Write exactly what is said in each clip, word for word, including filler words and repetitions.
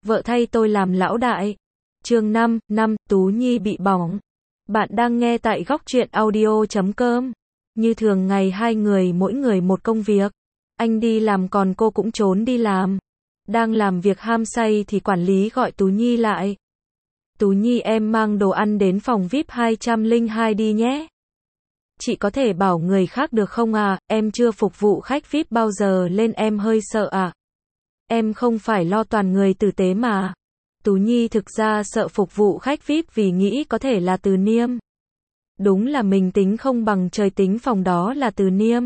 Vợ thay tôi làm lão đại. Chương năm, năm, Tú Nhi bị bỏng. Bạn đang nghe tại góc truyện audio chấm com. Như thường ngày hai người mỗi người một công việc. Anh đi làm còn cô cũng trốn đi làm. Đang làm việc ham say thì quản lý gọi Tú Nhi lại. Tú Nhi, em mang đồ ăn đến phòng vi ai pi hai trăm lẻ hai đi nhé. Chị có thể bảo người khác được không à, em chưa phục vụ khách vi ai pi bao giờ nên em hơi sợ à. Em không phải lo toàn người tử tế mà. Tú Nhi thực ra sợ phục vụ khách vi ai pi vì nghĩ có thể là Từ Niêm. Đúng là mình tính không bằng trời, tính phòng đó là Từ Niêm.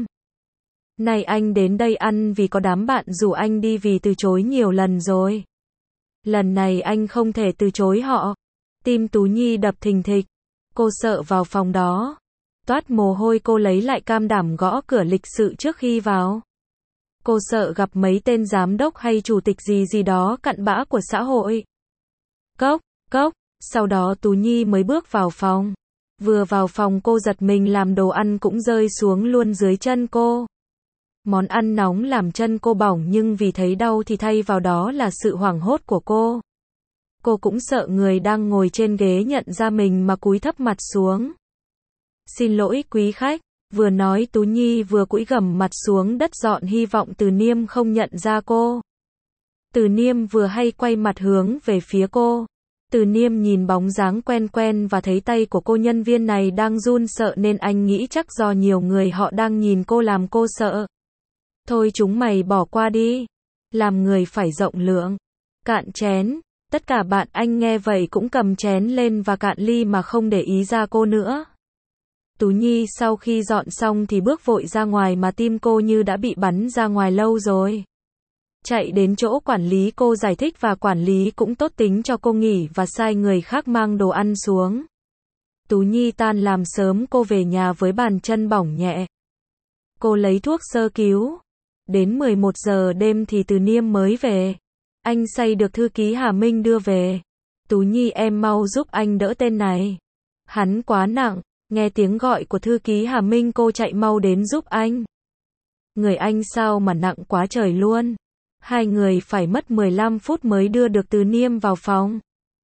Này anh đến đây ăn vì có đám bạn rủ anh đi vì từ chối nhiều lần rồi. Lần này anh không thể từ chối họ. Tim Tú Nhi đập thình thịch. Cô sợ vào phòng đó. Toát mồ hôi, cô lấy lại can đảm gõ cửa lịch sự trước khi vào. Cô sợ gặp mấy tên giám đốc hay chủ tịch gì gì đó cặn bã của xã hội. Cốc, cốc, sau đó Tú Nhi mới bước vào phòng. Vừa vào phòng cô giật mình làm đồ ăn cũng rơi xuống luôn dưới chân cô. Món ăn nóng làm chân cô bỏng nhưng vì thấy đau thì thay vào đó là sự hoảng hốt của cô. Cô cũng sợ người đang ngồi trên ghế nhận ra mình mà cúi thấp mặt xuống. Xin lỗi quý khách, vừa nói Tú Nhi vừa cúi gằm mặt xuống đất dọn hy vọng Từ Niêm không nhận ra cô. Từ Niêm vừa hay quay mặt hướng về phía cô. Từ Niêm nhìn bóng dáng quen quen và thấy tay của cô nhân viên này đang run sợ nên anh nghĩ chắc do nhiều người họ đang nhìn cô làm cô sợ. Thôi chúng mày bỏ qua đi. Làm người phải rộng lượng. Cạn chén. Tất cả bạn anh nghe vậy cũng cầm chén lên và cạn ly mà không để ý ra cô nữa. Tú Nhi sau khi dọn xong thì bước vội ra ngoài mà tim cô như đã bị bắn ra ngoài lâu rồi. Chạy đến chỗ quản lý cô giải thích và quản lý cũng tốt tính cho cô nghỉ và sai người khác mang đồ ăn xuống. Tú Nhi tan làm sớm cô về nhà với bàn chân bỏng nhẹ. Cô lấy thuốc sơ cứu. Đến mười một giờ đêm thì Từ Niêm mới về. Anh say được thư ký Hà Minh đưa về. Tú Nhi, em mau giúp anh đỡ tên này. Hắn quá nặng. Nghe tiếng gọi của thư ký Hà Minh cô chạy mau đến giúp anh. Người anh sao mà nặng quá trời luôn. Hai người phải mất mười lăm phút mới đưa được Từ Niêm vào phòng.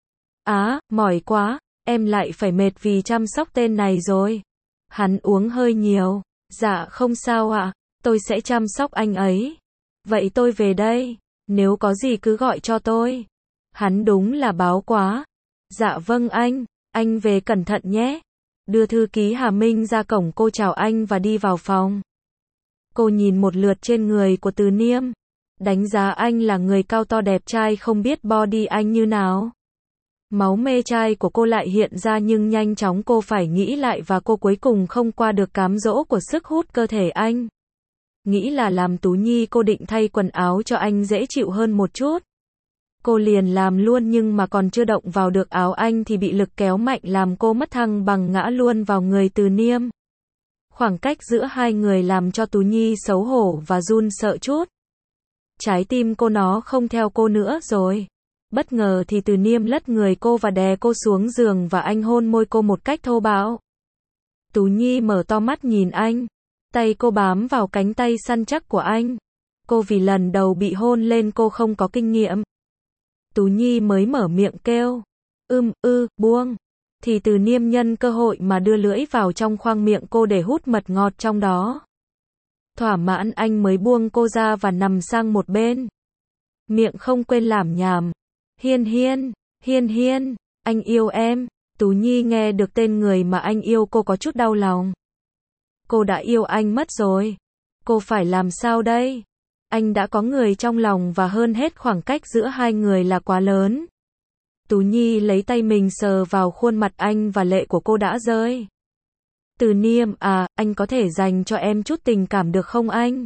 Á, mỏi quá, em lại phải mệt vì chăm sóc tên này rồi. Hắn uống hơi nhiều. Dạ không sao ạ, tôi sẽ chăm sóc anh ấy. Vậy tôi về đây, nếu có gì cứ gọi cho tôi. Hắn đúng là báo quá. Dạ vâng anh, anh về cẩn thận nhé. Đưa thư ký Hà Minh ra cổng cô chào anh và đi vào phòng. Cô nhìn một lượt trên người của Từ Niêm. Đánh giá anh là người cao to đẹp trai, không biết body anh như nào. Máu mê trai của cô lại hiện ra nhưng nhanh chóng cô phải nghĩ lại và cô cuối cùng không qua được cám dỗ của sức hút cơ thể anh. Nghĩ là làm Tú Nhi cô định thay quần áo cho anh dễ chịu hơn một chút. Cô liền làm luôn nhưng mà còn chưa động vào được áo anh thì bị lực kéo mạnh làm cô mất thăng bằng ngã luôn vào người Từ Niêm. Khoảng cách giữa hai người làm cho Tú Nhi xấu hổ và run sợ chút. Trái tim cô nó không theo cô nữa rồi. Bất ngờ thì Từ Niêm lật người cô và đè cô xuống giường và anh hôn môi cô một cách thô bạo. Tú Nhi mở to mắt nhìn anh. Tay cô bám vào cánh tay săn chắc của anh. Cô vì lần đầu bị hôn lên cô không có kinh nghiệm. Tú Nhi mới mở miệng kêu. Ưm, ư, buông. Thì Từ Niêm nhân cơ hội mà đưa lưỡi vào trong khoang miệng cô để hút mật ngọt trong đó. Thỏa mãn anh mới buông cô ra và nằm sang một bên. Miệng không quên lảm nhảm. Hiên hiên, hiên hiên, anh yêu em. Tú Nhi nghe được tên người mà anh yêu cô có chút đau lòng. Cô đã yêu anh mất rồi. Cô phải làm sao đây? Anh đã có người trong lòng và hơn hết khoảng cách giữa hai người là quá lớn. Tú Nhi lấy tay mình sờ vào khuôn mặt anh và lệ của cô đã rơi. Từ Niêm, à, anh có thể dành cho em chút tình cảm được không anh?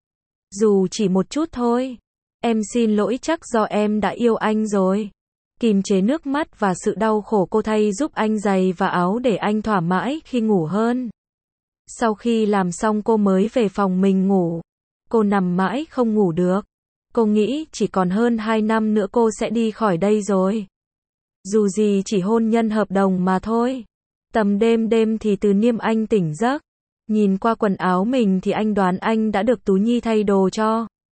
Dù chỉ một chút thôi. Em xin lỗi, chắc do em đã yêu anh rồi. Kìm chế nước mắt và sự đau khổ cô thay giúp anh giày và áo để anh thỏa mãi khi ngủ hơn. Sau khi làm xong cô mới về phòng mình ngủ. Cô nằm mãi không ngủ được. Cô nghĩ chỉ còn hơn hai năm nữa cô sẽ đi khỏi đây rồi. Dù gì chỉ hôn nhân hợp đồng mà thôi. Tầm đêm đêm thì Từ Niêm anh tỉnh giấc. Nhìn qua quần áo mình thì anh đoán anh đã được Tú Nhi thay đồ cho.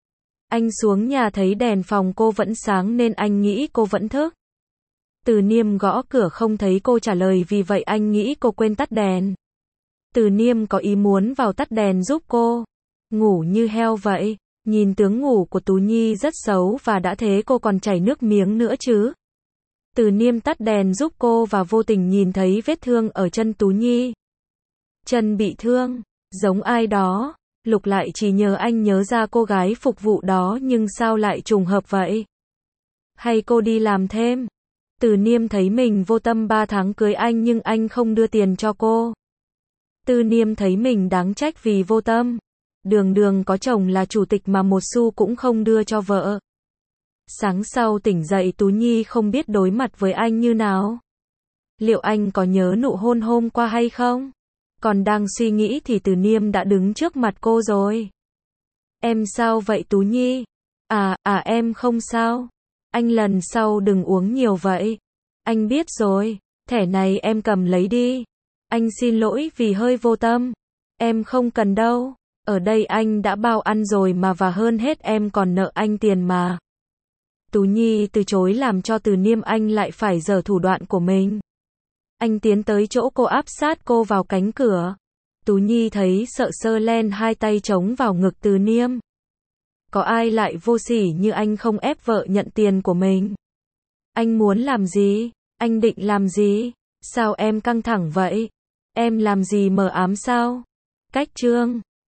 Anh xuống nhà thấy đèn phòng cô vẫn sáng nên anh nghĩ cô vẫn thức. Từ Niêm gõ cửa không thấy cô trả lời, vì vậy anh nghĩ cô quên tắt đèn. Từ Niêm có ý muốn vào tắt đèn giúp cô. Ngủ như heo vậy. Nhìn tướng ngủ của Tú Nhi rất xấu và đã thế cô còn chảy nước miếng nữa chứ. Từ Niêm tắt đèn giúp cô và vô tình nhìn thấy vết thương ở chân Tú Nhi. Chân bị thương, giống ai đó. Lục lại chỉ nhờ anh nhớ ra cô gái phục vụ đó, nhưng sao lại trùng hợp vậy? Hay cô đi làm thêm? Từ Niêm thấy mình vô tâm ba tháng cưới anh nhưng anh không đưa tiền cho cô. Từ Niêm thấy mình đáng trách vì vô tâm. Đường đường có chồng là chủ tịch mà một xu cũng không đưa cho vợ. Sáng sau tỉnh dậy Tú Nhi không biết đối mặt với anh như nào. Liệu anh có nhớ nụ hôn hôm qua hay không? Còn đang suy nghĩ thì Từ Niêm đã đứng trước mặt cô rồi. Em sao vậy Tú Nhi? À, à em không sao. Anh lần sau đừng uống nhiều vậy. Anh biết rồi, thẻ này em cầm lấy đi. Anh xin lỗi vì hơi vô tâm. Em không cần đâu. Ở đây anh đã bao ăn rồi mà, và hơn hết em còn nợ anh tiền mà. Tú Nhi từ chối làm cho Từ Niêm anh lại phải giở thủ đoạn của mình. Anh tiến tới chỗ cô áp sát cô vào cánh cửa. Tú Nhi thấy sợ sơ len hai tay chống vào ngực Từ Niêm. Có ai lại vô sỉ như anh không ép vợ nhận tiền của mình? Anh muốn làm gì? Anh định làm gì? Sao em căng thẳng vậy? Em làm gì mờ ám sao? Cách chương